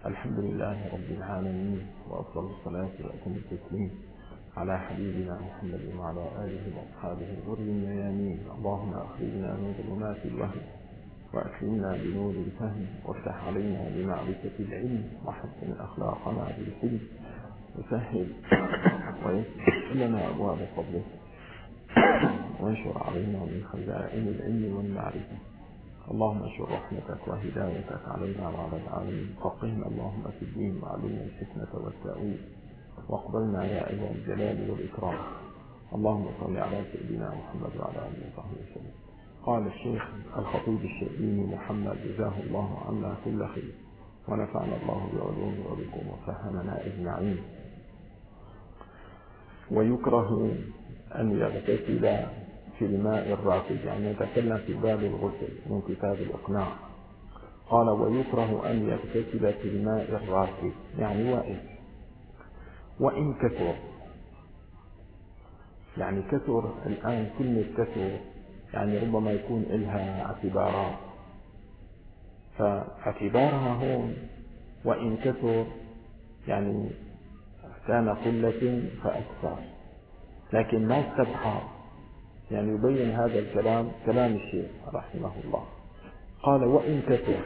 الحمد لله رب العالمين، وأفضل الصلاة وأتم التسليم على حبيبنا محمد وعلى آله وأصحابه الغر الميامين. اللهم أخرجنا من ظلمات الوهم وأكرمنا بنور الفهم، وافتح علينا بمعرفة العلم، وحسن أخلاقنا بالحلم، وسهل ويسر لنا أبواب فضله، وانشر علينا من خزائن العلم والمعرفة. اللهم انشر رحمتك وهدايتك علينا وعلى العالمين. فقهنا اللهم في الدين، وعلمنا الحكمة والتأويل، واقبلنا يا أيها الجلال والإكرام. اللهم صل على سيدنا محمد وعلى آله وصحبه وسلم. قال الشيخ الخطيب الشربيني محمد جزاه الله عنا كل خير، ونفعنا الله بعلومه وبكم وفهمنا أجمعين. ويكره أن يغتسل في الماء الراكد، يعني نتكلم في باب الغسل من كتاب الإقناع. قال ويكره أن يغتسل في الماء الراكد، يعني وإن كثر. يعني كثر، الآن كلمة كثر يعني ربما يكون لها اعتبارات، فاعتبارها هون وإن كثر يعني كان قلة فأكثر، لكن ما استبحر. يعني يبين هذا الكلام كلام الشيخ رحمه الله. قال وإن كثر،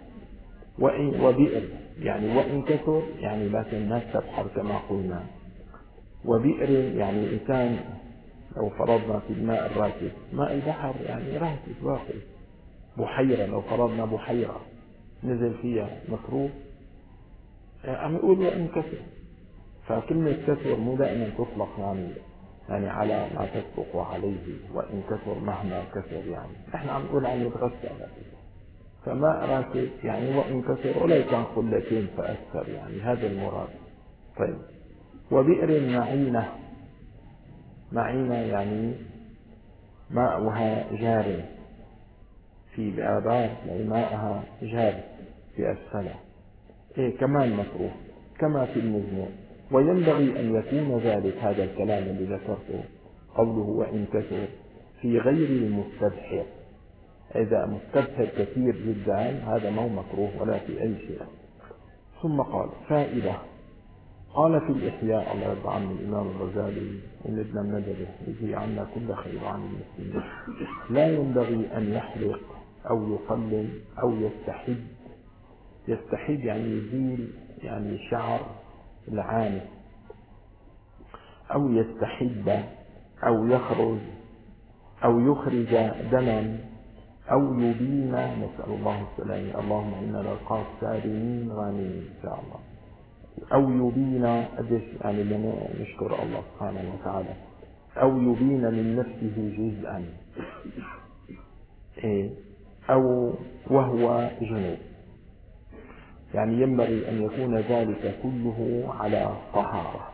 وبئر، يعني وإن كثر يعني لكن ما استبحر كما قلنا. وبئر يعني إنسان لو فرضنا في الماء الراكد، ماء البحر يعني راكد واقف. بحيرة لو فرضنا بحيرة نزل فيها مكروه، عم يقول وإن كثر. فكلمة كثر مو دائما تطلق يعني على ما تسبق عليه، وإن كثر مهما كثر. يعني نحن عم نقول عم يتغسل، فماء راكد يعني وإن كثر ولو كان قلتين فأكثر، يعني هذا المراد. طيب وبئر معينة، معينة يعني ماءها جار في بآبار، يعني ماءها جار في أسفله، كمان مكروه كما في المجموع. وينبغي أن يكون ذلك، هذا الكلام الذي ذكرته قوله وإن كثر، في غير المستبحر. إذا مستبحر كثير جدا هذا مو مكروه ولا في أي شيء. ثم قال فائدة. قال في الإحياء الله يرضى عنه الإمام الغزالي إن ابن الندبة يجي عنا كل خير عن المسلمين: لا ينبغي أن يحرق أو يقلل أو يستحد. يستحد يعني يزيل يعني شعر العانة، أو يستحد أو يخرج أو يخرج دما، أو يبين، نسأل الله السلامة، اللهم إنا نلقاك سالمين غانمين إن شاء الله. أو يبين، يعني نشكر الله سبحانه وتعالى. أو يبين من نفسه جزءا، أو وهو جنوب. يعني ينبغي أن يكون ذلك كله على طهارة،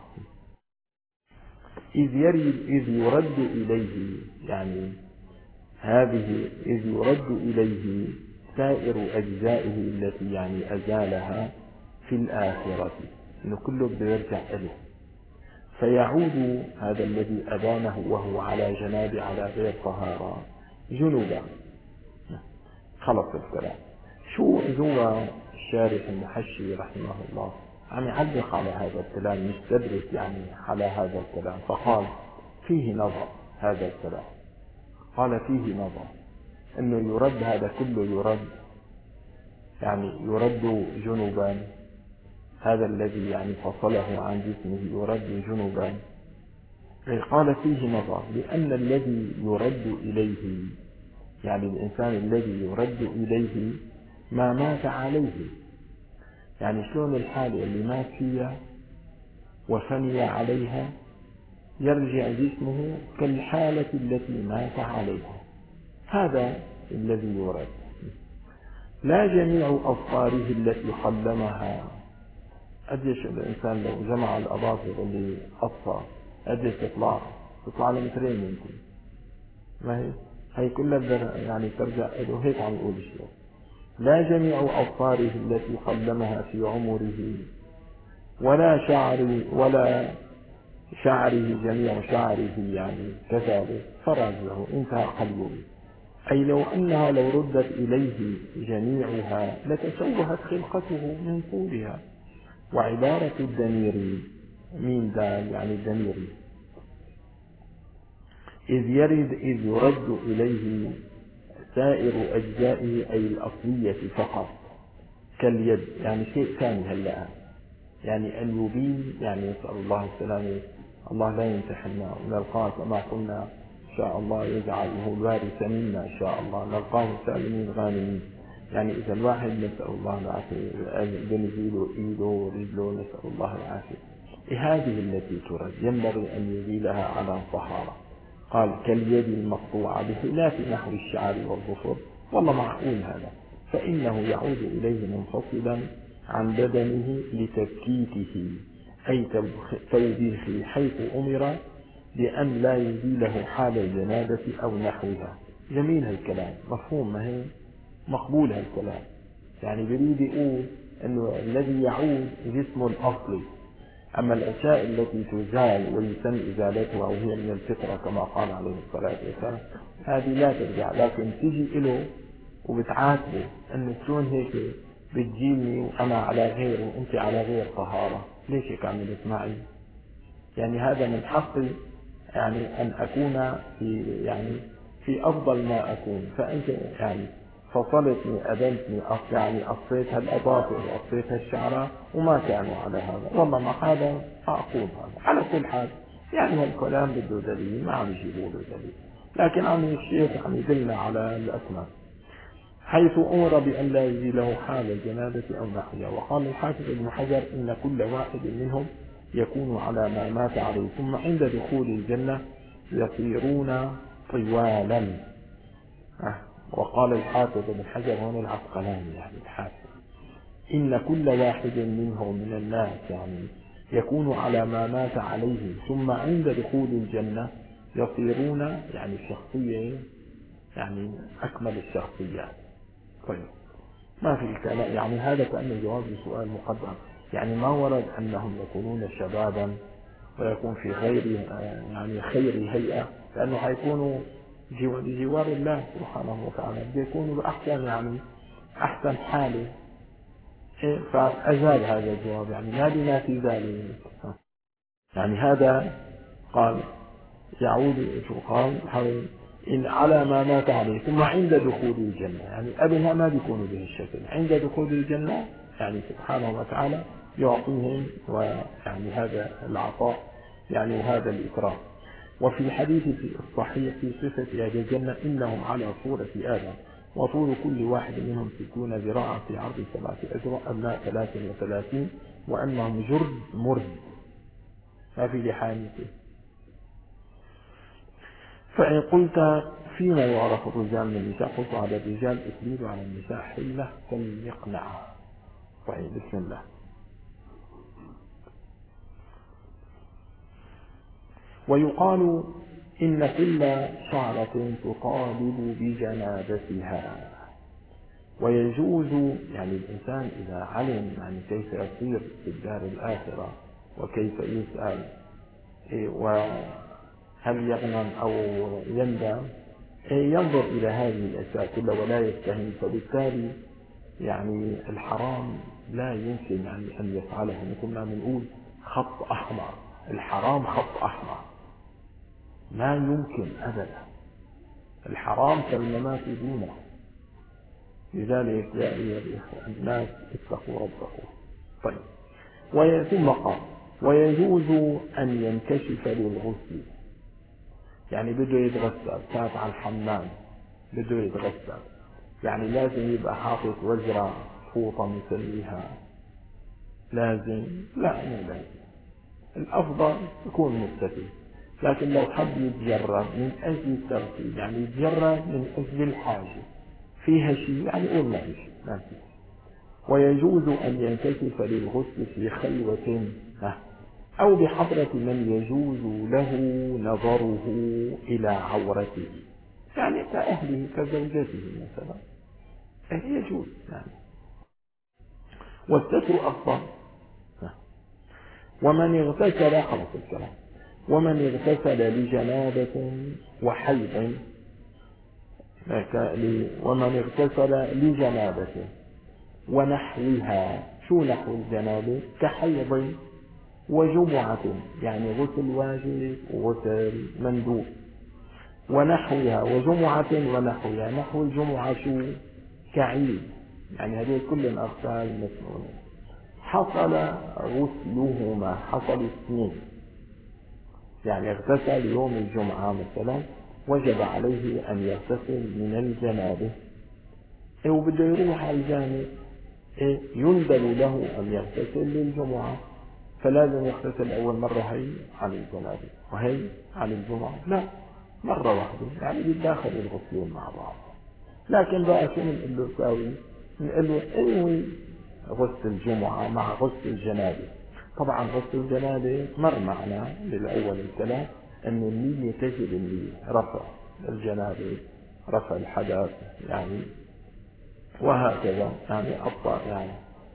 إذ يرد إليه، يعني هذه إذ يرد إليه سائر أجزائه التي يعني أزالها في الآخرة، إنه كله بده يرجع إليه، فيعود هذا الذي أبانه وهو على جناب على غير طهارة جنوبا. خلص الكلام. شو هو الشارح المحشي رحمه الله عم يعلق على هذا الكلام، مستدرك يعني على هذا الكلام، فقال فيه نظر هذا الكلام. قال فيه نظر انه يرد هذا كله، يرد يعني يرد جنوبا، هذا الذي يعني فصله عن جسمه يرد جنوبا. قال فيه نظر، لأن الذي يرد إليه، يعني الإنسان الذي يرد إليه ما مات عليه. يعني شلون الحالة اللي مات فيها وفني عليها يرجع جسمه كالحالة التي مات عليها، هذا الذي يرد. لا جميع أظفاره التي قلمها. قديش الإنسان لو جمع الأظافر اللي قصها قديش تطلع له مترين يمكن، ما هي كلها يعني ترجع له. هيك عم يقول الشيخ: لا جميع أظفاره التي قلمها في عمره، ولا شعره جميع شعره، يعني كذلك فرجه انتهى قلبه. أي لو أنها لو ردت إليه جميعها لتشوهت خلقته من طولها. وعبارة الدميري مين دال يعني الدميري إذ يرد إليه سائر أجزائه أي الأصلية فقط كاليد يعني شيء ثاني هلأ يعني أن يبين يعني نسأل الله السلامة. الله لا يمتحننا ونلقاه كما قلنا إن شاء الله يجعله الوارث منا إن شاء الله نلقاه سالمين غانمين. يعني إذا الواحد نسأل الله العافية بنزيله إيده ورجله نسأل الله العافية. هذه التي ترد ينبغي أن يزيلها على طهارة. قال كاليد المقطوعة بخلاف نحو الشعر والظفر. والله معقول هذا فإنه يعود إليه منفصلا عن بدنه لتبكيته أي توبيخه حيث أمر بأن لا يزيله حال الجنابة أو نحوها. جميل هالكلام مفهوم ما هي مقبول هالكلام. يعني بريد يقول أنه الذي يعود جسم الأصلي. أما الأشياء التي تزال ويتم إزالتها وهي من الفطرة كما قال عليه الصلاة والسلام هذه لا ترجع لكن تجي له وبتعاتبه أنه شلون هيك بتجيني وأنا على غير وأنت على غير طهارة ليش هيك عملت معي. يعني هذا من حقي يعني أن أكون في يعني في أفضل ما أكون فأنت يعني فصلتني أذنتني يعني قصيت هالأظافر وقصيت هالشعرات وما كانوا على هذا. والله ما هذا أقول هذا على كل حال. يعني هالكلام بده دليل ما عم يجيبوا له دليل لكن عم الشيخ عم يدلنا على الأسماء حيث أمر بأن لا يزيله حال الجنابة أو نحوها. وقال الحافظ ابن حجر إن كل واحد منهم يكون على ما مات عليه ثم عند دخول الجنة يصيرون طوالا. وقال الحافظ ابن حجر هنا العسقلاني يعني الحافظ إن كل واحد منهم من الناس يعني يكون على ما مات عليه ثم عند دخول الجنة يصيرون يعني شخصية يعني أكمل الشخصيات. طيب ما في كلام يعني هذا كأنه جواب لسؤال مقدم. يعني ما ورد أنهم يكونون شبابا ويكون في غير يعني خير هيئة لأنه حيكونوا بجوار الله سبحانه وتعالى بيكونوا بأحسن يعني أحسن حاله. فأجاب هذا الجواب يعني ما بما في ذلك. يعني هذا قال يعود شو قال إن على ما مات عليه ثم عند دخول الجنة يعني قبلها ما بيكونوا بهالشكل عند دخول الجنة يعني سبحانه وتعالى يعطيهم ويعني هذا العطاء يعني وهذا الإكرام. وفي الحديث الصحيح في صفة أهل الجنة إنهم على صورة آدم وطول كل واحد منهم 60 ذراعا في عرض 7 أذرع أبناء 33 وأنهم جرد مرد ما في لحامته. فإن قلت فيما يعرف الرجال من النساء قلت على الرجال أسلوب على النساء حلة كالمقنعة. طيب بسم الله. ويقال إن كل شعرة تطالب بجنابتها. ويجوز يعني الإنسان إذا علم يعني كيف يصير في الدار الآخرة وكيف يسأل وهل يغنم أو يندم ينظر إلى هذه الأشياء كلها ولا يستهين. فبالتالي يعني الحرام لا يمكن يعني أن يفعله. مثل ما بنقول خط أحمر الحرام خط أحمر ما يمكن أبدا. الحرام كالممات دونه. لذلك يا أيها الإخوة الناس اتقوا ربكم. طيب ثم قال ويجوز أن ينكشف للغسل يعني بده يتغسل فات على الحمام بده يتغسل يعني لازم يبقى حاطط وزرة فوطة مسويها لازم لا مو لازم. الأفضل يكون متسف لكن لو حب يتجرب من أجل الترتيب يعني يتجرب من أجل الحاجة فيها شيء يعني قول ما في شيء ما في. ويجوز أن ينكشف للغسل في خلوة أو بحضرة من يجوز له نظره إلى عورته يعني كأهله كزوجته مثلا يجوز يعني والستر أفضل. ومن اغتسل خلص الكلام. ومن اغتسل لجنابة وحيض ومن اغتسل لجنابته ونحوها. شو نحو الجنابة؟ كحيض وجمعة، يعني غسل واجب وغسل مندوب. ونحوها وجمعة ونحوها. نحو الجمعة شو؟ كعيد، يعني هذه كل أغسال مسنونة. حصل غسلهما، حصل اثنين، يعني اغتسل يوم الجمعة مثلا، وجب عليه أن يغتسل من الجنابة، وبده يروح على الجامع، يندب له أن يغتسل للجمعة، فلازم يغتسل أول مرة هي على الجنابة وهي على الجمعة؟ لا، مرة واحدة، يعني بيتداخل الغسلين مع بعض. لكن بقى شو بنقول له ساوي؟ بنقول له انوي غسل الجمعة مع غسل الجنابة. طبعا غسل الجنابة مر معنا بالأول الكلام أن النية تجب النية رفع الجنابة، رفع الحدث يعني، وهكذا يعني أبطأ يعني.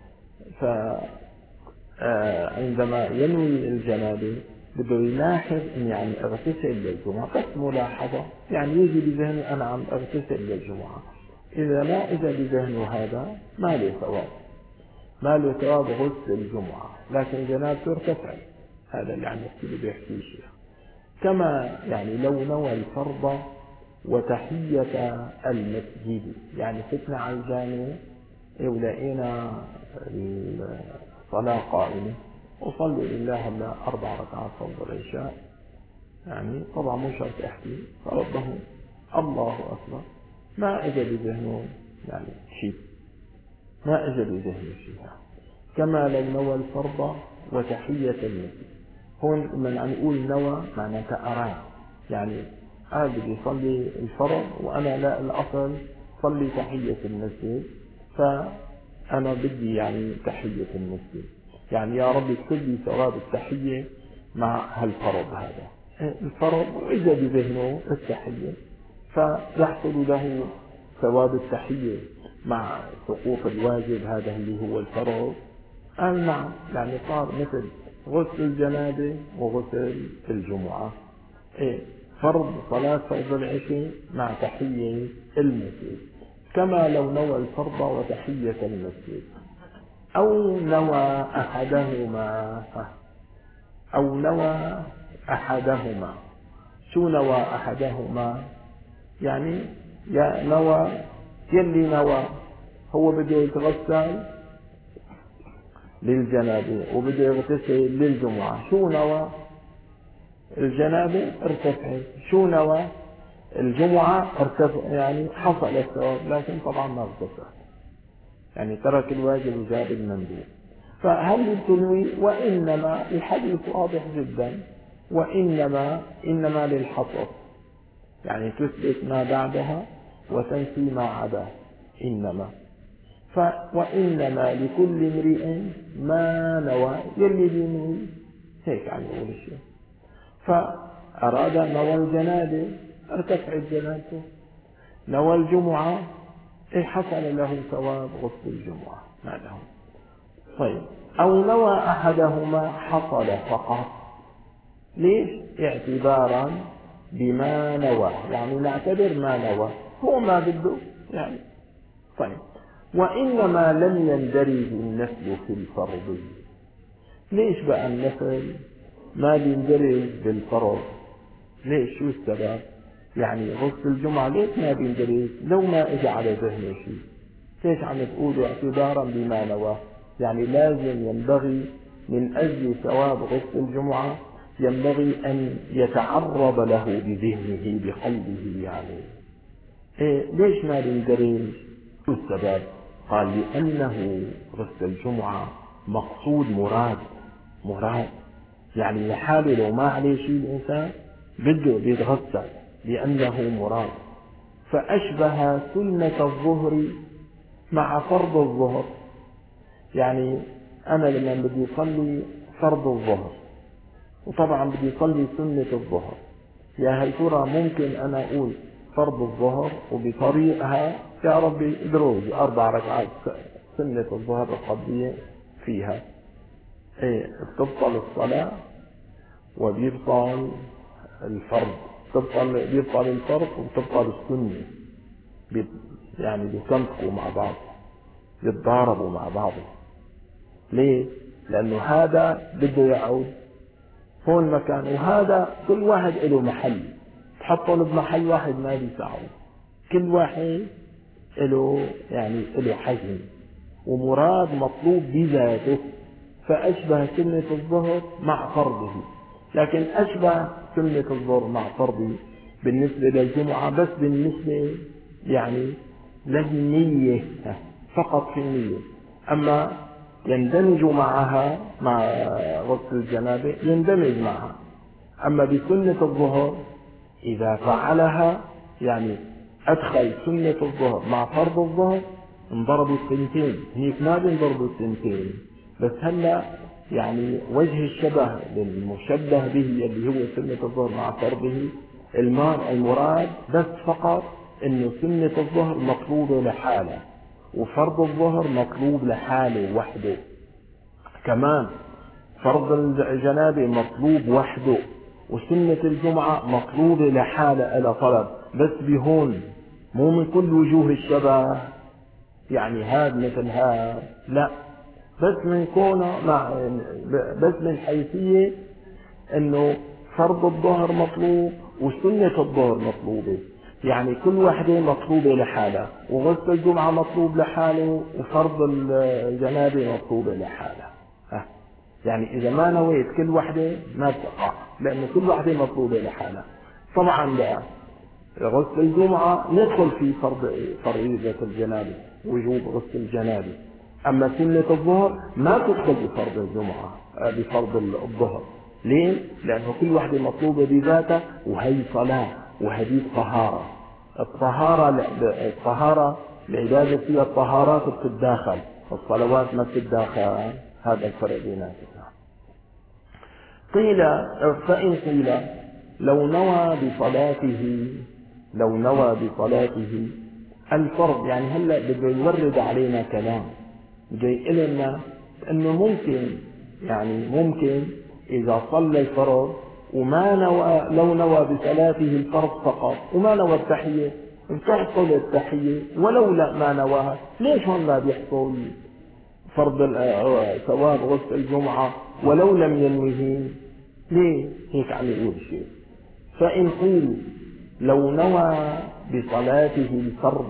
فعندما ينوي الجنابة بده يلاحظ ان يعني اغتسل للجمعة، بس ملاحظة يعني يجي بذهنه انا عم اغتسل للجمعة. اذا ما اجى بذهنه هذا ما له ثواب، ما له ثواب غسل الجمعة، لكن جنابته ارتفع. هذا اللي عم بيحكي الشيخ. كما يعني لو نوى الفرض وتحية المسجد، يعني فتنا على الجامع ولقينا الصلاة قائمة وصلوا لله هلا 4 ركعات فرض العشاء، يعني طبعا مو شرط احكي فرضه الله أكبر، ما اجى بذهنه يعني شيء، ما اجى بذهنه شيء. كما لو نوى الفرض وتحية المسجد. هون لما عم نقول نوى معناتها أراد، يعني أنا بدي أصلي الفرض وأنا لا الأصل صلي تحية المسجد، فأنا بدي يعني تحية المسجد، يعني يا رب اكتب لي ثواب التحية مع هالفرض هذا. الفرض وإذا بذهنه التحية فيحصل له ثواب التحية مع سقوط الواجب هذا اللي هو الفرض. قال نعم، يعني صار مثل غسل الجنابة وغسل الجمعة، صلاة فرض العشاء مع تحية المسجد. كما لو نوى الفرض وتحية المسجد، أو نوى أحدهما، أو نوى أحدهما. شو نوى أحدهما؟ يعني يا نوى يلي نوى هو بده يتغسل للجنابة وبده يغتسل للجمعة. شو نوى؟ الجنابة ارتفعت. شو نوى؟ الجمعة ارتفع، يعني حصل الثواب، لكن طبعا ما اغتسل، يعني ترك الواجب وجاب المندوب. فهل تنوي؟ وإنما الحديث واضح جدا، إنما للحصر، يعني تثبت ما بعدها وتنفي ما عداه. إنما وإنما لكل امرئ ما نوى، يلي بينوي هيك عم يقول الشيء. فأراد نوى الجنابة ارتفعت جنابته، نوى الجمعة حصل له ثواب غسل الجمعة، ما له. طيب، أو نوى أحدهما حصل فقط. ليش؟ اعتبارا بما نوى، يعني نعتبر ما نوى هو ما بده يعني. طيب، وإنما لم يندرج النفل في الفرض. ليش بقى النفل ما بيندرج بالفرض؟ ليش؟ شو السبب؟ يعني غسل الجمعة ليش ما بيندرج لو ما اجى على ذهنه شيء؟ ليش عم تقولوا اعتبارا بما نوى؟ يعني لازم ينبغي من أجل ثواب غسل الجمعة ينبغي أن يتعرض له بذهنه بقلبه، يعني ليش ما بيندرج؟ شو السبب؟ قال لأنه غسل الجمعة مقصود مراد، يعني لحاله لو ما عليه شيء الإنسان بده بيتغسل لأنه مراد. فأشبه سنة الظهر مع فرض الظهر. يعني أنا لما بدي أصلي فرض الظهر وطبعا بدي أصلي سنة الظهر، يا هل ترى ممكن أنا أقول فرض الظهر وبطريقها يا ربي ادروج 4 ركعات سنة الظهر القضية فيها، بتبطل الصلاة وبيبطل الفرض، بيبطل الفرض وبتبطل السنة. يعني بيتنطقوا مع بعض، يتضاربوا مع بعض. ليه؟ لأنه هذا بده يعود هون مكان، وهذا كل واحد له محل، تحطهم بمحل واحد ما بيساعوا، كل واحد له يعني له حجم ومراد مطلوب بذاته. فأشبه سنة الظهر مع فرضه، لكن أشبه سنة الظهر مع فرضه بالنسبة للجمعة بس بالنسبة يعني للنية فقط في النية. أما يندمج معها مع غسل الجنابة، يندمج معها. أما بسنة الظهر إذا فعلها يعني أدخل سنة الظهر مع فرض الظهر انضربوا السنتين، هيك ما بينضربوا السنتين. بس هلا يعني وجه الشبه للمشبه به اللي هو سنة الظهر مع فرضه، المراد بس فقط انه سنة الظهر مطلوبة لحاله، وفرض الظهر مطلوب لحاله وحده. كمان فرض الجنابة مطلوب وحده، وسنة الجمعة مطلوبة لحالة إلى طلب، بس بهون مو من كل وجوه الشبه، يعني هذا مثل هذا لا، بس من كونه بس من حيثية انه فرض الظهر مطلوب وسنة الظهر مطلوبة، يعني كل واحدة مطلوبة لحالها، وغسل الجمعة مطلوب لحاله، وفرض الجنابة مطلوبة لحالها. يعني إذا ما نويت كل وحدة ما بتقع، لأن كل وحدة مطلوبة لحالها. طبعا بقى غسل الجمعة ندخل في فريضة الجنابة، وجوب غسل الجنابة. أما سنة الظهر ما تدخل بفرض الجمعة، بفرض الظهر. ليه؟ لأنه كل وحدة مطلوبة بذاتها، وهي صلاة وهذه طهارة. الطهارة العبادة فيها الطهارات بتتداخل، الصلوات ما بتتداخل، هذا الفرق بيناتها. قيل فإن قيل لو نوى بصلاته الفرض، يعني هلا بده يورد علينا كلام جاي لنا انه ممكن اذا صلى الفرض وما نوى، لو نوى بصلاته الفرض فقط وما نوى التحية، بتحصل التحية ولو لا ما نواها. ليش هون ما بيحصل فرض ثواب غسل الجمعة ولو لم ينوه؟ ليه هيك عم يقول شيء؟ فإن قيل لو نوى بصلاته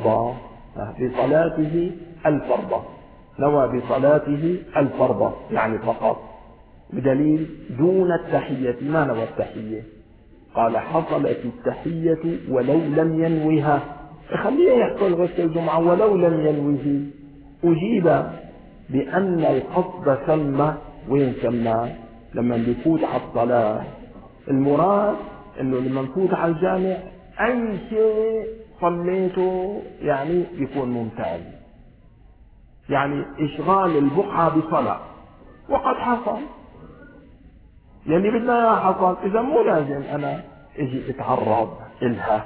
الفرض، نوى بصلاته الفرض يعني فقط بدليل دون التحية، ما نوى التحية، قال حصلت التحية ولو لم ينوها، خليه يحصل غسل الجمعة ولو لم ينوه. أجيب بأن القصد ثم، وين ثم؟ لما بيفوت على الصلاة، المراد انه لما نفوت على الجامع اي شيء صليته يعني يكون ممتاز، يعني اشغال البقعة بصلاة وقد حصل، يعني بدنا اياها حصل، اذا مو لازم انا اجي اتعرض الها.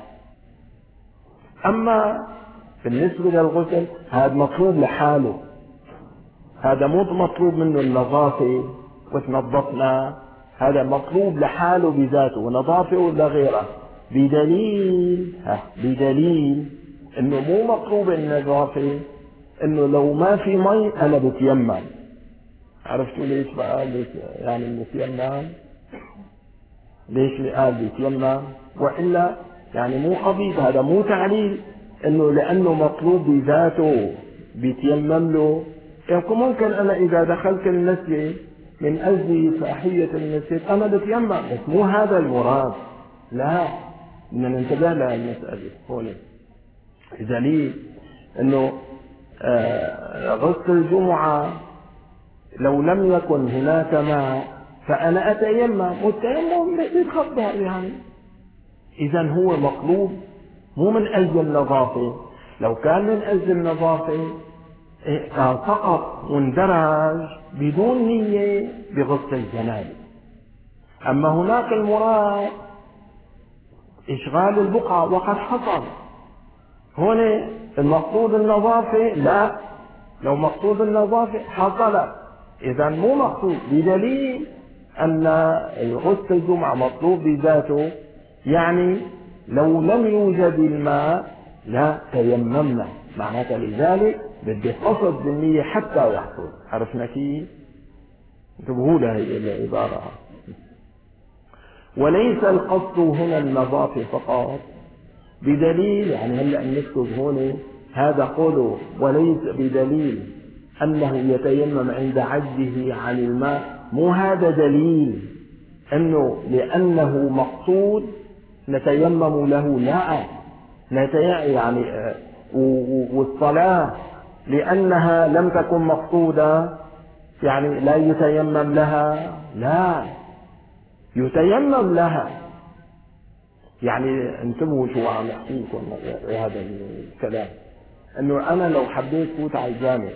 اما بالنسبة للغسل هذا مطلوب لحاله، هذا مو مطلوب منه النظافة وتنظفنا، هذا مطلوب لحاله بذاته ونظافة ولا غيره، بدليل انه مو مطلوب النظافة، انه لو ما في مي انا بتيمم. عرفتوا ليش بقى يعني المتيمم؟ ليش قال بيتيمم؟ والا يعني مو قضية، هذا مو تعليل انه لانه مطلوب بذاته بيتيمم له. يعني ممكن انا اذا دخلت المسجد من اجل صلاحية المسجد انا بتيمم، بس مو هذا المراد، لا، بدنا ننتبه للمسألة هون. بدليل انه غسل الجمعة لو لم يكن هناك ماء فأنا أتيمم، والتيمم يتخبر يعني. إذا هو مطلوب مو من أجل النظافة، لو كان من أجل النظافة كان فقط مندرج بدون نية بغسل الجنابة. أما هناك المراد إشغال البقعة وقد حصل، هون المقصود النظافة لا، لو مقصود النظافة حصلت، إذا مو مقصود، بدليل أن غسل الجمعة مطلوب بذاته، يعني لو لم يوجد الماء لا تيممنا، معناتها لذلك بدي قصد بالنية حتى يحصل. عرفنا كيف؟ انتبهوا لها هي العبارة. وليس القصد هنا النظافة فقط بدليل، يعني هلا نكتب هون هذا قوله وليس بدليل أنه يتيمم عند عجزه عن الماء، مو هذا دليل أنه لأنه مقصود نتيمم له، لا يعني والصلاة لأنها لم تكن مقصودة يعني لا يتيمم لها، لا يتيمم لها. يعني انتبهوا شو عم احكي لكم هذا الكلام، انه انا لو حبيت فوت على الجامع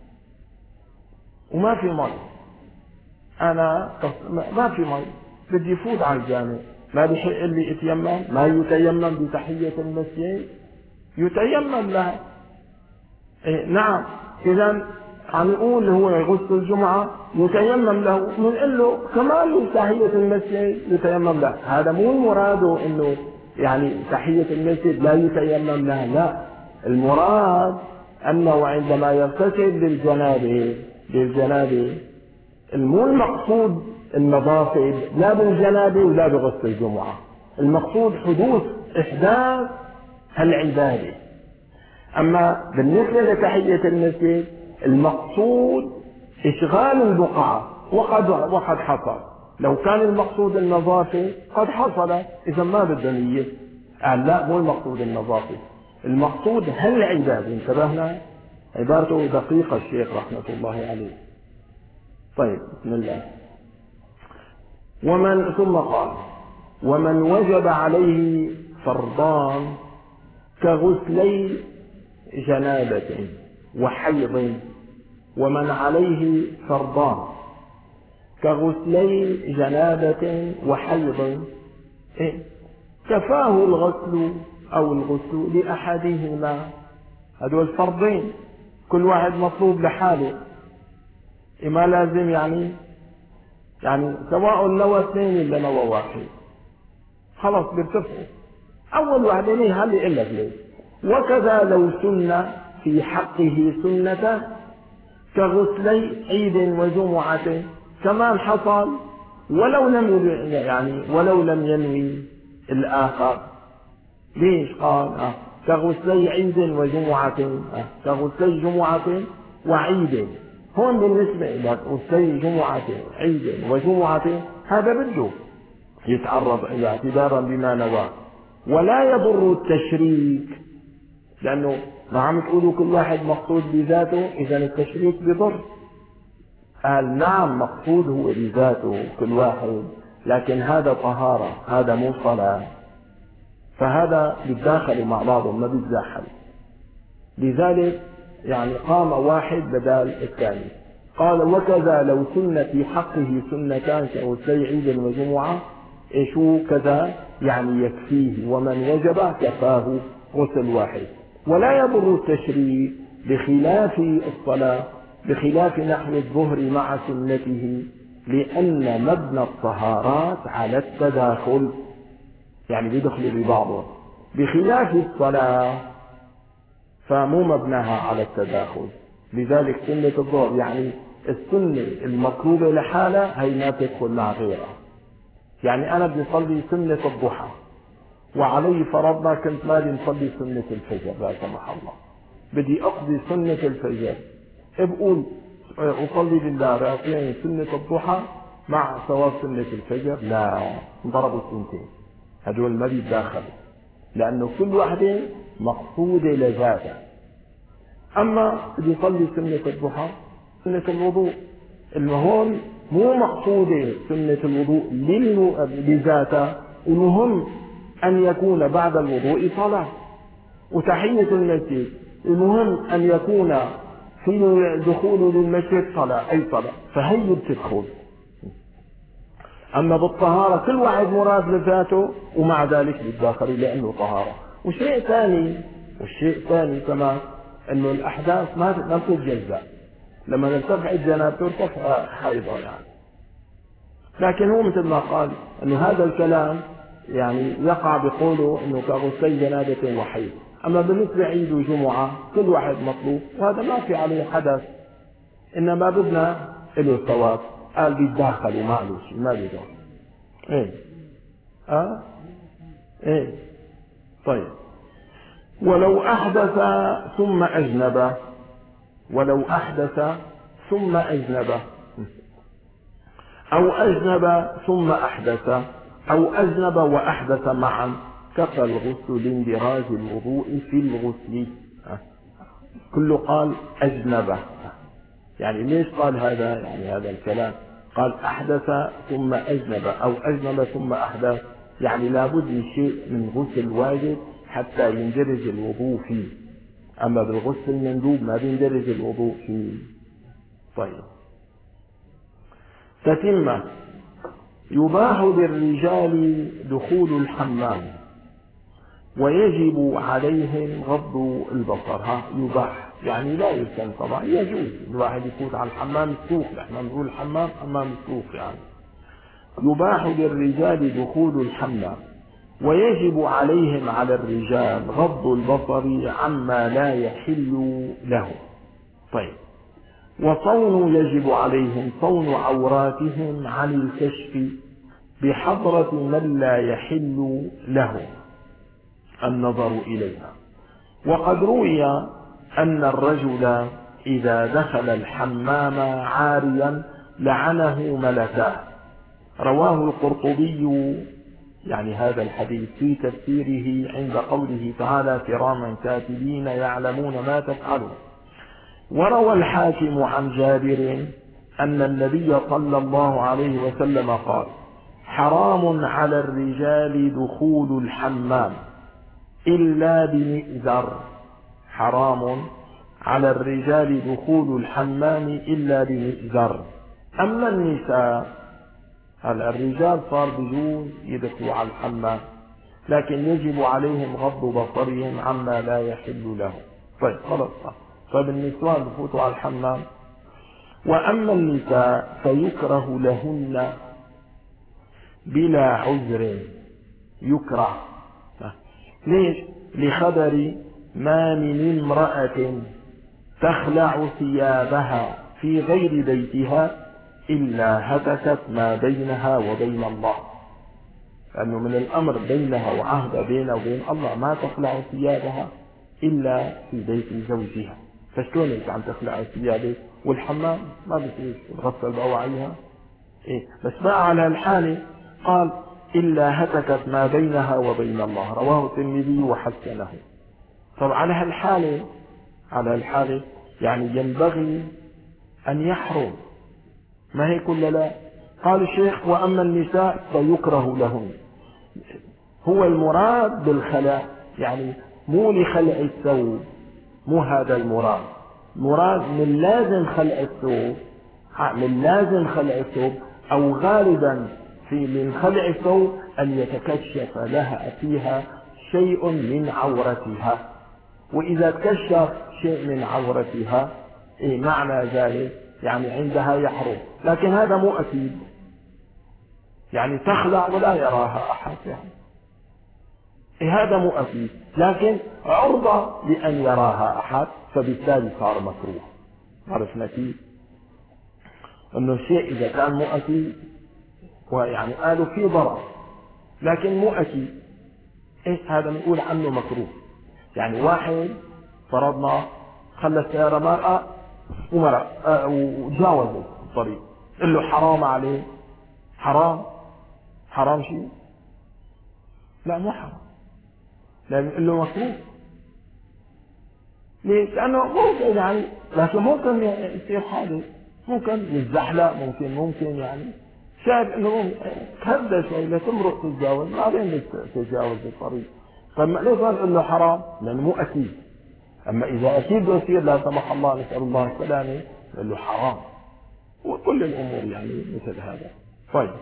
وما في مي، انا ما في مي بدي فوت على الجامع، ما بحق لي اتيمم؟ ما يتيمم بتحية المسجد؟ يتيمم لها. إيه نعم. اذا عم يقول هو غسل الجمعة يتيمم له، بنقول له كمان تحية المسجد يتيمم له. هذا مو مراده انه يعني تحية المسجد لا يتيمم لها، لا، المراد انه عندما يغتسل للجنابة مو المقصود النظافة لا بالجنابة ولا بغسل الجمعة، المقصود إحداث هالعبادة. أما بالنسبة لتحية المسجد المقصود إشغال البقعة، وقد حصل. لو كان المقصود النظافة قد حصل، إذا ما بدنا نية. لا، مو المقصود النظافة، المقصود هالعبادة. انتبهنا؟ عبارته دقيقة الشيخ رحمة الله عليه. طيب بسم الله. ثم قال ومن وجب عليه فرضان كغسلي جنابة وحيض، ومن عليه فرضان كغسلي جنابة وحيض كفاه الغسل أو الغسل لأحدهما. هذول فرضين كل واحد مطلوب لحاله، ما لازم يعني سواء نوى اثنين ولا نوى واحد، خلص بيرتفعوا. أول واحدين هل يقول لك ليه؟ وكذا لو سن في حقه سنة كغسلي عيد وجمعة، كمان حصل ولو لم ينوي الآخر. ليش قال كغسلي عيد وجمعة، كغسلي جمعة وعيد؟ هون بالنسبة لك غسلي جمعة عيد وجمعة هذا بده يتعرض إلى اعتبارا بما نوى، ولا يضر التشريك، لأنه ما عم تقولوا كل واحد مقصود بذاته، إذا التشريك بضر. قال نعم مقصود هو بذاته كل واحد، لكن هذا طهارة، هذا مو صلاة، فهذا بيتداخلوا مع بعضهم ما بيتزاحموا. لذلك قام واحد بدال الثاني. قال وكذا لو سن في حقه سنتان كغسلي عيد وجمعة، شو كذا؟ يكفيه، ومن وجب كفاه غسل واحد، ولا يضر التشريك بخلاف الصلاة، بخلاف نحو الظهر مع سنته، لأن مبنى الطهارات على التداخل، بيدخل ببعضه، بخلاف الصلاة فمو مبناها على التداخل. لذلك سنة الظهر السنة المطلوبة لحالها هي ما تدخل مع غيرها. أنا بدي أصلي سنة الضحى وعلي فرضنا كنت مالي نصلي سنة الفجر، لا سمح الله بدي أقضي سنة الفجر، بقول أصلي لله ركعتين سنة الضحى مع ثواب سنة الفجر؟ لا، انضربوا السنتين، هدول ما بيتداخلوا، لأنه كل واحدة مقصودة لذاتها. أما بدي يصلي سنة الضحى سنة الوضوء، المهم مو مقصودة سنة الوضوء لذاتها، المهم أن يكون بعد الوضوء صلاة، وتحية المسجد المهم أن يكون في دخول للمسجد صلاة، أي صلاة، فهي بتدخل. أما بالطهارة كل واحد مراد لذاته، ومع ذلك بيتداخل لأنه طهارة. والشيء ثاني كمان أنه الأحداث ما بتتجزأ، لما نرتفع الجنابة ترتفع حيضا لكن هو مثل ما قال أنه هذا الكلام يقع بقوله أنه كغسل جنابة وحيض، أما بالنسبة عيد وجمعة كل واحد مطلوب، وهذا ما في عليه حدث، إنما بدنا له ثواب. قال بيتداخل ومعلش ما بيدخل. إيه إيه طيب. ولو أحدث ثم أجنب، ولو أحدث ثم أجنب، أو أجنب ثم أحدث، أو أجنب وأحدث معا، كفى الغسل لاندراج الوضوء في الغسل. كله قال أجنب، يعني ليش قال هذا؟ يعني هذا الكلام قال أحدث ثم أجنب أو أجنب ثم أحدث، يعني لابد من شيء من غسل واجب حتى يندرج الوضوء فيه، أما بالغسل المندوب ما بيندرج الوضوء فيه. طيب تتمة. يباح للرجال دخول الحمام ويجب عليهم غض البصر. يباح يعني لا يمكن طبعا، يجوز الواحد يفوت على الحمام السوق، احنا نقول الحمام حمام السوق يعني. يباح للرجال دخول الحمام ويجب عليهم على الرجال غض البصر عما لا يحل له. طيب وصون يجب عليهم صون عوراتهم عن الكشف بحضرة من لا يحل له النظر إليها. وقد روي أن الرجل إذا دخل الحمام عاريا لعنه ملكان. رواه القرطبي يعني هذا الحديث في تفسيره عند قوله تعالى كراما كاتبين يعلمون ما تفعلون. وروى الحاكم عن جابر أن النبي صلى الله عليه وسلم قال حرام على الرجال دخول الحمام إلا بمئزر. حرام على الرجال دخول الحمام إلا بمئزر. أما النساء، هل الرجال صار بجوز يدخلوا على الحمام، لكن يجب عليهم غض بصرهم عما لا يحل له. طيب خلاص. طيب النسوان بفوتوا على الحمام. وأما النساء فيكره لهن بلا عذر، يكره. ليش؟ لخبر ما من امرأة تخلع ثيابها في غير بيتها إلا هتكت ما بينها وبين الله، لأنه من الأمر بينها وعهد بينها وبين الله ما تخلع ثيابها إلا في بيت زوجها. فشلون انت عم تخلع ثيابك والحمام ما بصير تغسل بأوعيها؟ إيه بس بقى على الحالة قال إلا هتكت ما بينها وبين الله، رواه الترمذي وحسنه. طب على هالحالة، على الحالة يعني ينبغي أن يحرم، ما هي كل لا. قال الشيخ وأما النساء فيكره لهن. هو المراد بالخلاء يعني مو لخلع الثوب، مو هذا المراد. مراد من لازم خلع الثوب، من لازم خلع الثوب أو غالبا في من خلع الثوب أن يتكشف لها فيها شيء من عورتها. وإذا تكشف شيء من عورتها إيه معنى ذلك؟ يعني عندها يحرم، لكن هذا مو أكيد، يعني تخلع ولا يراها أحد يعني. إيه هذا مو أكيد، لكن عرضة لأن يراها أحد، فبالتالي صار مكروه. عرفنا كيف؟ أنه الشيء إذا كان مو أكيد ويعني قالوا في ضرر لكن مو أكيد، إيه هذا بنقول عنه مكروه. يعني واحد فرضنا خلى السيارة مرأة ومرأة وتجاوز الطريق، قل له حرام عليه؟ حرام؟ حرام شيء؟ لا مو حرام، لازم نقول له مكروه. ليش؟ لأنه ممكن يعني، لكن ممكن يصير حادث، ممكن يتزحلق، ممكن يعني شايف انه تهدى شوي لتمرق تتجاوز بعدين تتجاوز الطريق. فما ليش نقول له حرام؟ لأنه مو أكيد. أما إذا أكيد يصير لا سمح الله نسأل الله السلامة نقول له حرام. وكل الأمور يعني مثل هذا. طيب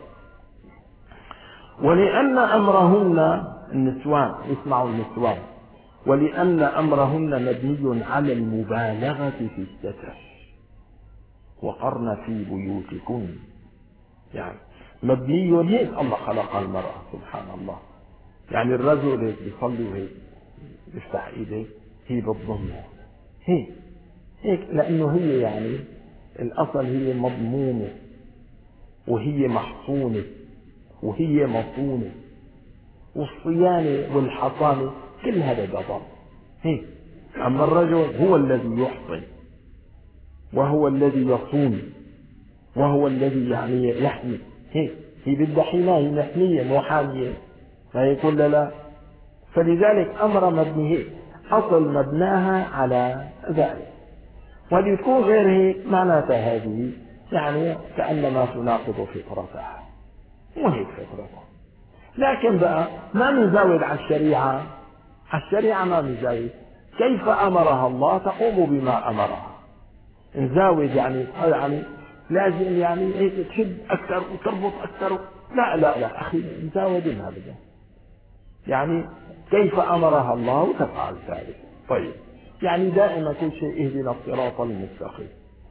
ولأن أمرهن النسوان، اسمعوا النسوان، ولأن أمرهن مبني على المبالغة في الستر وقرن في بيوتكن، يعني مبني ليش الله خلق المرأة سبحان الله. يعني الرجل هيك بيصلي وهيك افتح ايديك، هي بالضمة، هيك هيك، لأنه هي يعني الأصل هي مضمومة وهي محصونة وهي مصونة، والصيانة والحصانة كل هذا قدر هيك. أما الرجل هو الذي يحصن وهو الذي يصون وهو الذي يعني يحمي، هيك هي بدها حماية محمية محامية، فيقول لا. فلذلك أمر مبني هيك، أصل مبناها على ذلك، وهذه تكون غير هيك معناتها هذه يعني كأنما تناقض فطرتها، مو هيك فطرتها. لكن بقى ما نزاود على الشريعة، على الشريعة ما نزاود، كيف أمرها الله تقوم بما أمرها. نزاود يعني لازم يعني هيك تشد أكثر وتربط أكثر، لا لا لا أخي، نزاود هذا يعني كيف أمرها الله تفعل ذلك. طيب يعني دائما كل شيء اهدنا الصراط المستقيم.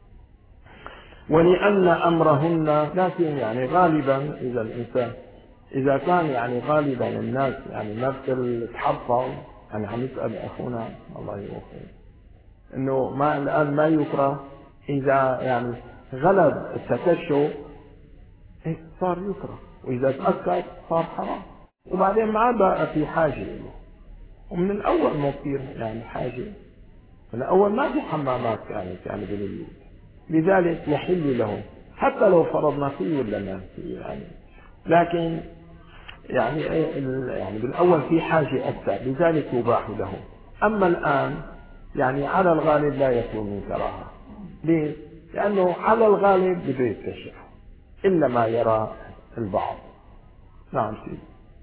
ولأن أمرهن، لكن يعني غالبا إذا الإنسان إذا كان يعني غالبا الناس يعني ما بتتحفظ، يعني عم يسأل أخونا الله يوفقه إنه ما الآن ما يكره إذا يعني غلب التكشف صار يكره، وإذا تأكد صار حرام، وبعدين ما عاد بقى في حاجة له. ومن الأول ما كثير يعني حاجة، من الأول ما في حمامات كانت يعني بالبيوت، لذلك يحل له حتى لو فرضنا فيه ولا ما فيه يعني، لكن يعني بالأول في حاجة أكثر، لذلك يباح له. أما الآن يعني على الغالب لا يكون من كراهة. ليه؟ لأنه على الغالب بده يكتشف إلا ما يرى البعض. نعم سيدي.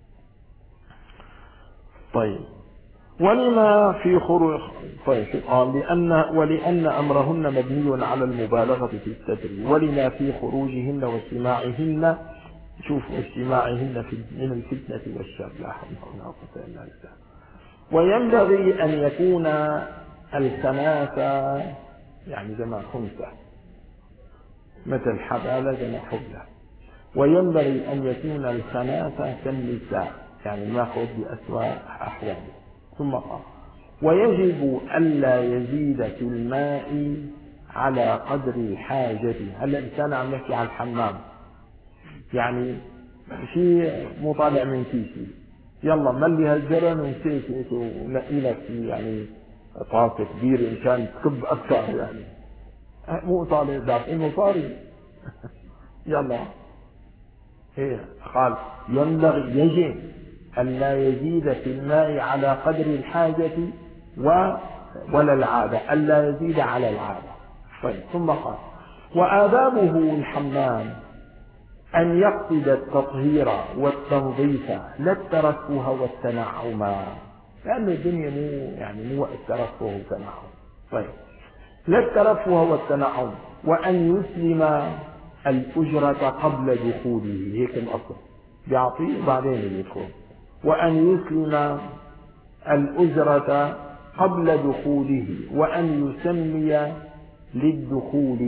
طيب ولما في خروج، طيب قال ولأن أمرهن مبني على المبالغة في الستر، ولما في خروجهن واجتماعهن، شوفوا اجتماعهن من الفتنة والشر، لا حول ولا قوة إلا بالله. وينبغي أن يكون الخناثة يعني جمع خنثى، مثل حبالة جمع حبلة. وينبغي أن يكون الخناثة كالنساء، يعني ناخذ بأسوأ أحواله. ثم قال ويجب ألا يزيد في الماء على قدر الحاجة. هلا الإنسان عم يحكي عن الحمام، يعني في مطالع من كيسي، يلا ملي هالجرن ونسيت ونقي لك يعني طاسة كبيرة إن كان تكب أكثر، يعني مو طالع دافع مصاري يلا. هي قال ينبغي يجب أن لا يزيد في الماء على قدر الحاجة ولا العادة، أن لا يزيد على العادة. طيب ثم قال وآدابه الحمام أن يقصد التطهير والتنظيف لا الترفه والتنعم، لأن الدنيا مو وقت ترفه والتنعم. طيب لا الترفه والتنعم، وأن يسلم الأجرة قبل دخوله، هيك الأصل بيعطيه وبعدين يدخل. وأن يسلم الأجرة قبل دخوله، وأن يسمي للدخول،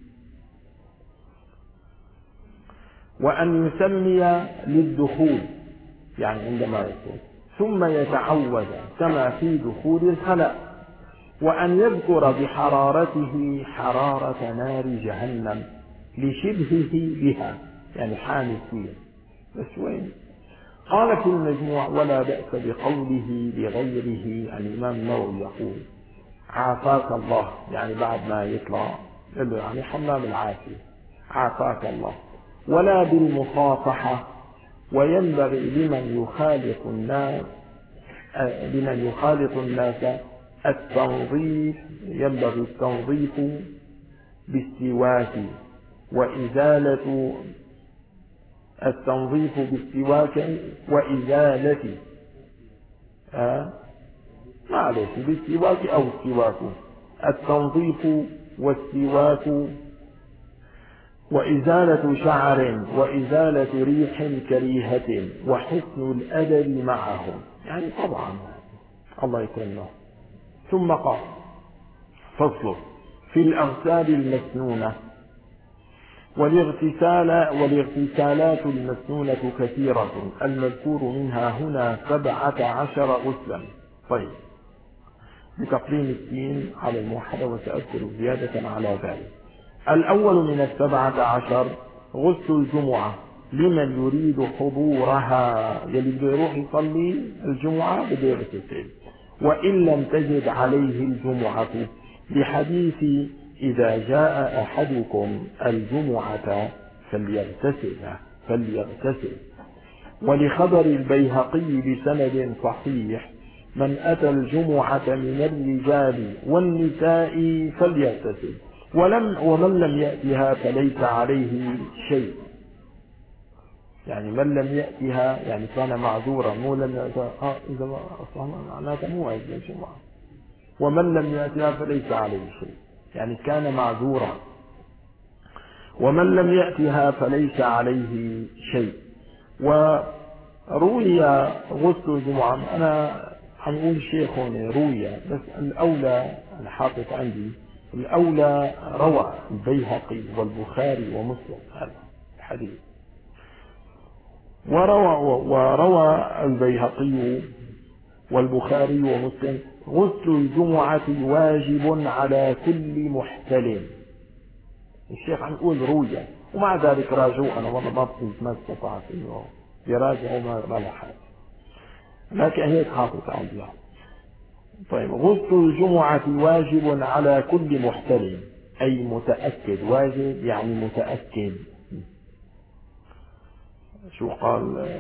وأن يسمي للدخول يعني عندما يدخل، ثم يتعوذ كما في دخول الخلاء. وأن يذكر بحرارته حرارة نار جهنم لشبهه بها، يعني حامل فيها. بس وين؟ قال في المجموع ولا بأس بقوله لغيره. الإمام النووي يقول عافاك الله، يعني بعد ما يطلع يعني حمام العافية عافاك الله. ولا بالمصافحة. وينبغي لمن يخالط الناس التنظيف، ينبغي التنظيف بالسواك وإزالة التنظيف بالسواك وإزالة معلش بالسواك أو السواك، التنظيف والسواك وإزالة شعر وإزالة ريح كريهة وحسن الأدب معهم، يعني طبعا الله يكرمه. ثم قال فصل في الأغسال المسنونة. والاغتسالات المسنونة كثيرة، المذكور منها هنا 17 غسلا. طيب بتقديم السين على الموحدة وسأذكر زيادة على ذلك. الأول من 17 غسل الجمعة لمن يريد حضورها، يلي بده يروح يصلي الجمعة بده يغتسل وإن لم تجد عليه الجمعة، لحديث إذا جاء أحدكم الجمعة فليغتسل. ولخبر البيهقي بسند صحيح من أتى الجمعة من الرجال والنساء فليغتسل ومن لم يأتها فليس عليه شيء. يعني من لم يأتها يعني كان معذورا، مو لم يأتها إذا أصلا معناتها مو أجل الجمعة. ومن لم يأتها فليس عليه شيء يعني كان معذورا، ومن لم يأتها فليس عليه شيء. وروي غسل الجمعة، أنا حنقول شيخ هون روي، بس الأولى أنا حاطط عندي الأولى روى البيهقي والبخاري ومسلم هذا الحديث. وروى البيهقي والبخاري ومسلم غسل الجمعة واجب على كل محتلم. الشيخ عم يقول روية، ومع ذلك راجعوا، أنا والله ما استطعت إنه يراجعوا ما لحق، لكن هيك حاطط عندي. طيب، غسل الجمعة واجب على كل محتلم أي متأكد، واجب يعني متأكد. شو قال؟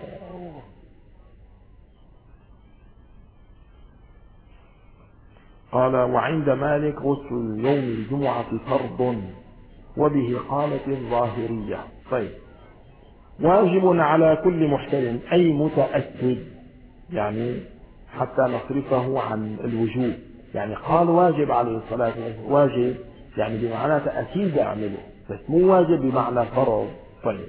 قال وعند مالك غسل يوم الجمعة فرض، وبه قالت الظاهرية. طيب، واجب على كل محتلم أي متأكد، يعني حتى نصرفه عن الوجوب، يعني قال واجب عليه الصلاة والسلام، واجب يعني بمعنى أكيد أعمله، بس مو واجب بمعنى فرض. طيب،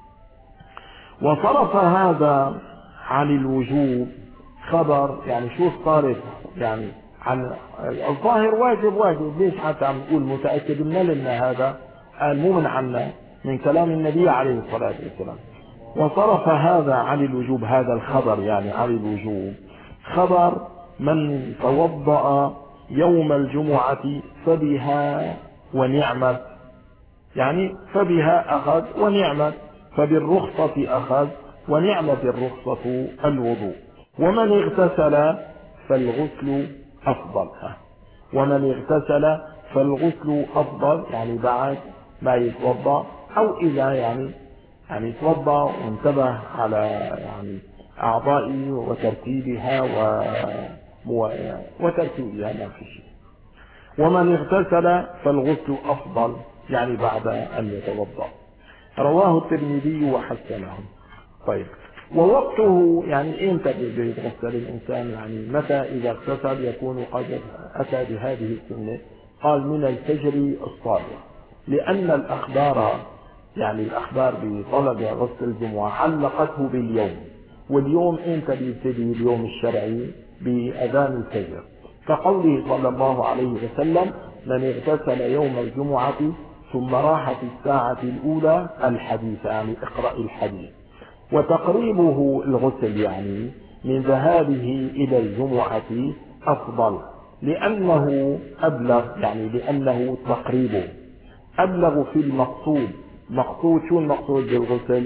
وصرف هذا عن الوجوب خبر، يعني شو الصارف يعني عن الظاهر واجب. ليش حتى عم نقول متأكد؟ لنا هذا قال مو من عنا، من كلام النبي عليه الصلاة والسلام. وصرف هذا عن الوجوب، هذا الخبر يعني عن الوجوب خبر من توضأ يوم الجمعة فبها ونعمت، يعني فبها أخذ ونعمت، فبالرخصة أخذ ونعمت الرخصة الوضوء. ومن اغتسل فالغسل أفضل، ومن اغتسل فالغسل أفضل يعني بعد ما يتوضأ، أو إذا يعني يتوضأ وانتبه على يعني أعضائه وترتيبها ما في شيء. ومن اغتسل فالغسل أفضل يعني بعد أن يتوضأ. رواه الترمذي وحسنه. طيب، ووقته يعني امتى يتغسل الإنسان؟ يعني متى إذا اغتسل يكون قد أتى بهذه السنة؟ قال من الفجر الصادق، لأن الأخبار يعني الأخبار بطلب غسل الجمعة علقته باليوم، واليوم امتى بيبتدي اليوم الشرعي؟ بأذان الفجر، كقوله صلى الله عليه وسلم من اغتسل يوم الجمعة ثم راح في الساعة الأولى الحديث، يعني اقرأ الحديث. وتقريبه الغسل يعني من ذهابه إلى الجمعة أفضل، لأنه أبلغ، يعني لأنه تقريبه أبلغ في المقصود. شو المقصود بالغسل؟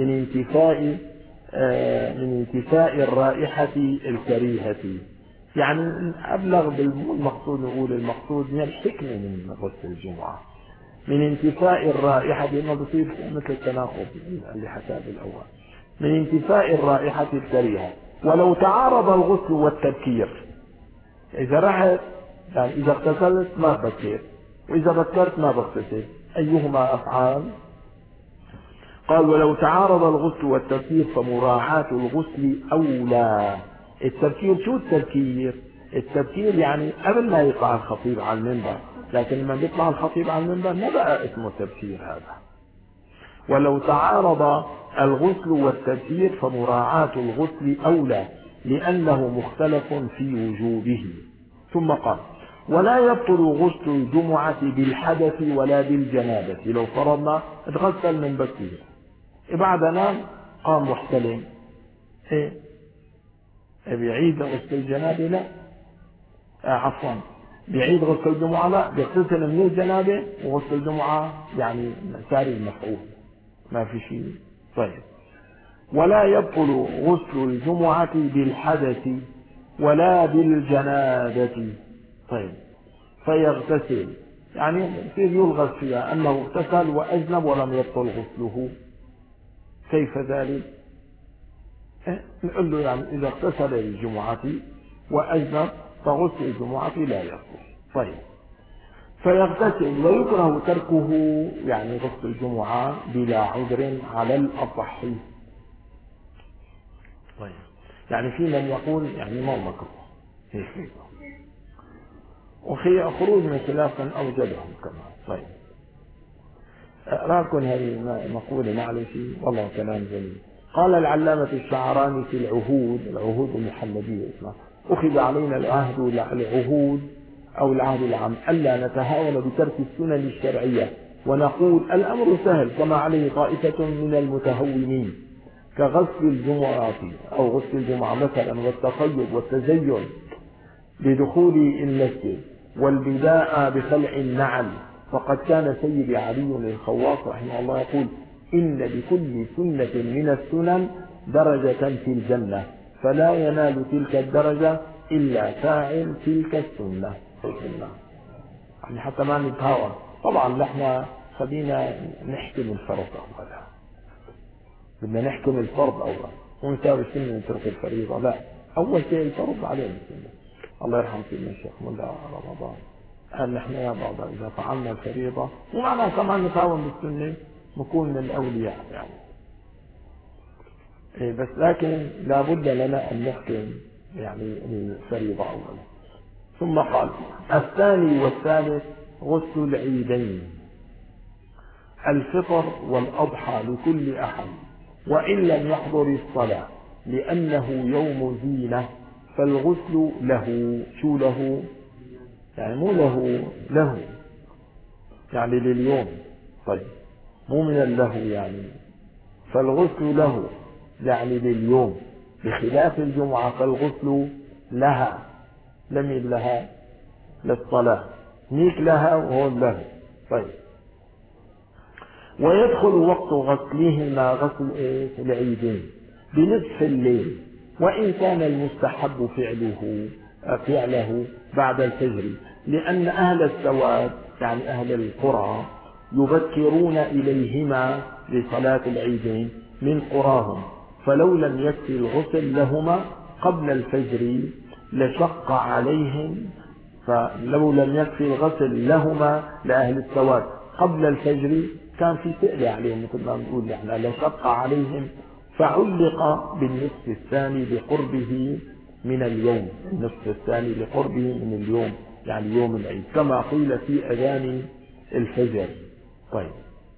من انتفاء الرائحة الكريهة، يعني أبلغ بالمقصود، نقول المقصود من الحكمة من غسل الجمعة من انتفاء الرائحة، لأنه بصير مثل التناقض اللي حكاه بالأول، من انتفاء الرائحة الكريهة. ولو تعارض الغسل والتبكير، إذا رحت يعني إذا اغتسلت ما بكير، وإذا بكرت ما بغتسل، أيهما أفعال؟ قال ولو تعارض الغسل والتبكير فمراعاة الغسل أولى. التبكير، شو التبكير؟ التبكير يعني قبل ما يطلع الخطيب على المنبر، لكن لما بيطلع الخطيب على المنبر ما بقى اسمه تبكير هذا. ولو تعارض الغسل والتبكير فمراعاة الغسل أولى، لأنه مختلف في وجوبه. ثم قال ولا يبطل غسل الجمعة بالحدث ولا بالجنابة. لو فرضنا اتغسل من بكير بعد نام قام محتلم، بيعيد غسل الجنابة؟ لا، عفوا بعيد غسل الجمعة لا، بيغتسل من الجنابة وغسل الجمعة يعني ساري المفعول، ما في شيء. طيب، ولا يبطل غسل الجمعة بالحدث ولا بالجنابة. طيب، فيغتسل يعني يصير يلغز فيها أنه اغتسل وأجنب ولم يبطل غسله. كيف ذلك؟ نقول له يعني إذا اغتسل للجمعة وأجنب فغسل الجمعة لا يبطل. طيب، فيغتسل ويكره تركه يعني غسل الجمعة بلا عذر على الأصح. طيب، يعني في من يقول يعني ما مكروه هيك، وفي خروج من خلاف من أوجدهم كمان. طيب، أراكم هذه مقولة معلش والله كلام جميل. قال العلامة الشعراني في العهود المحمدية اسمها: أخذ علينا العهود أو العهد العام ألا نتهاون بترك السنن الشرعية، ونقول الأمر سهل كما عليه طائفة من المتهونين، كغسل الجمعة أو غسل الجمعة مثلا، والتطيب والتزين بدخول المسجد، والبداء بخلع النعل. فقد كان سيدي علي الخواص رحمه الله يقول: إن لكل سنة من السنن درجة في الجنة، فلا ينال تلك الدرجة إلا فاعل تلك السنة. يعني حتى ما نتهاون. طبعا نحن خلينا نحكم الفرض أولا، بدنا نحكم الفرض أولا ونساوي السنة نترك الفريضة، لا، أول شيء الفرض بعدين السنة. الله يرحم سيدنا الشيخ مولى رمضان قال نحن يا بابا إذا فعلنا الفريضة ومعنى كمان نتعاون بالسنة نكون من الأولياء يعني. إيه، بس لكن لابد لنا أن نحكم يعني الفريضة أولا. ثم قال: الثاني والثالث غسل العيدين، الفطر والأضحى لكل أحد، وإن لم يحضر الصلاة لأنه يوم زينة فالغسل له. شو له؟ يعني مو له يعني لليوم. طيب، مو من اللهو يعني، فالغسل له يعني لليوم، بخلاف الجمعة فالغسل لها، لم لها للصلاة، نيك لها وهون له. طيب، ويدخل وقت غسلهما غسل العيدين بنصف الليل، وإن كان المستحب فعله بعد الفجر، لأن أهل السواد يعني أهل القرى يبكرون إليهما لصلاة العيدين من قراهم، فلو لم يكفي الغسل لهما قبل الفجر لشق عليهم. فلو لم يكفي الغسل لهما لأهل السواد قبل الفجر كان في سئلة عليهم مثل ما بنقول نحن لشق عليهم، فعلق بالنصف الثاني لقربه من اليوم، النصف الثاني لقربه من اليوم يعني يوم العيد، كما قيل في أذان الفجر. طيب،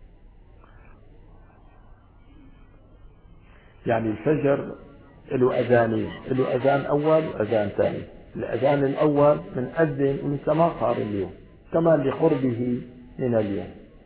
يعني الفجر له أذانين، له أذان أول وأذان ثاني. الأذان الأول من أذن من كما صار اليوم كما لقربه من اليوم.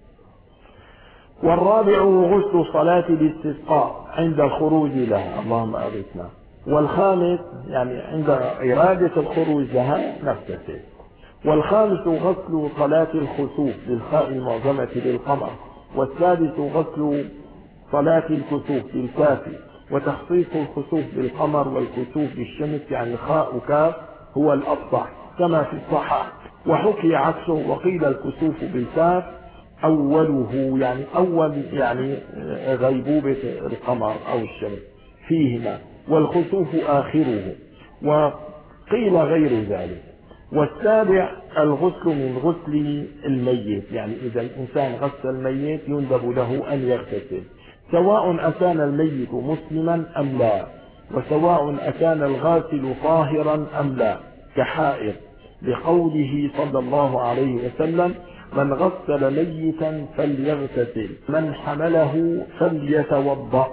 والرابع غسل صلاة الاستسقاء عند الخروج لها، اللهم أغثنا. والخامس يعني عند إرادة الخروج لها نغتسل. والخامس غسل صلاة الخسوف بالخاء المعجمة للقمر. والسادس غسل صلاة الكسوف بالكاف، وتخصيص الخسوف بالقمر والكسوف بالشمس يعني خاء وكاف هو الأفصح كما في الصحاح. وحكي عكسه وقيل الكسوف بالكاف أوله يعني أول يعني غيبوبة القمر أو الشمس فيهما، والخسوف آخره، وقيل غير ذلك. والسابع الغسل من غسل الميت، يعني إذا الإنسان غسل الميت يندب له أن يغتسل، سواء أكان الميت مسلما أم لا، وسواء أكان الغاسل طاهرا أم لا، كحائض، لقوله صلى الله عليه وسلم: من غسل ميتا فليغتسل، من حمله فليتوضأ.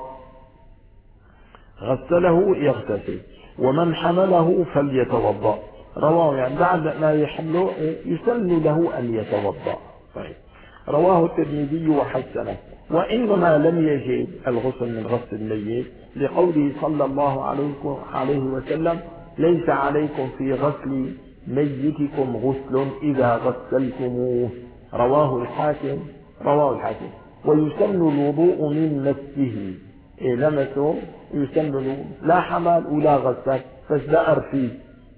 غسله يغتسل، ومن حمله فليتوضأ. رواه يعني بعد ما يحمله يسن له أن يتوضأ. طيب، رواه الترمذي وحسنه. وإنما لم يجد الغسل من غسل الميت لقوله صلى الله عليه وسلم: ليس عليكم في غسل ميتكم غسل إذا غسلتموه. رواه الحاكم. ويسن الوضوء من مسه، لمسه يسن الوضوء، لا حمل ولا غسل، بس دأر فيه،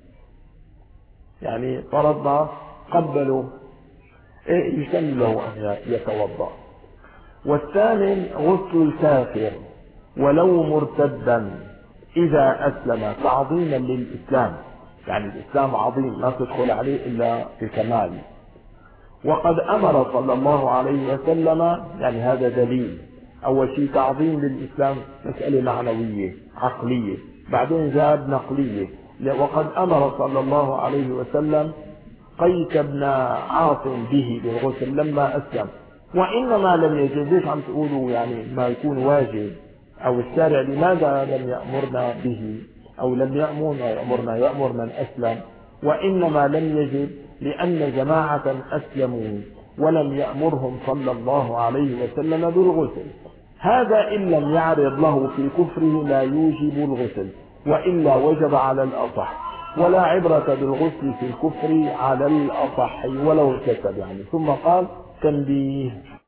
يعني فرضنا قبلوا، يسن له أن يتوضأ. والثامن غسل الكافر ولو مرتدا إذا أسلم تعظيما للإسلام، يعني الإسلام عظيم ما تدخل عليه إلا بكمال. وقد أمر صلى الله عليه وسلم، يعني هذا دليل، أول شيء تعظيم للإسلام مسألة معنوية عقلية، بعدين زاد نقلية. وقد أمر صلى الله عليه وسلم قيس بن عاصم به بالغسل لما أسلم، وإنما لم يجد. ليش عم تقولوا يعني ما يكون واجب، أو الشارع لماذا لم يأمرنا به، أو لم يأمر من أسلم، وإنما لم يجد لأن جماعة أسلموا ولم يأمرهم صلى الله عليه وسلم بالغسل. هذا إن لم يعرض له في كفره لا يوجب الغسل، وإلا وجب على الأصح، ولا عبرة بالغسل في الكفر على الأصح ولو ارتكب. يعني ثم قال تنبيه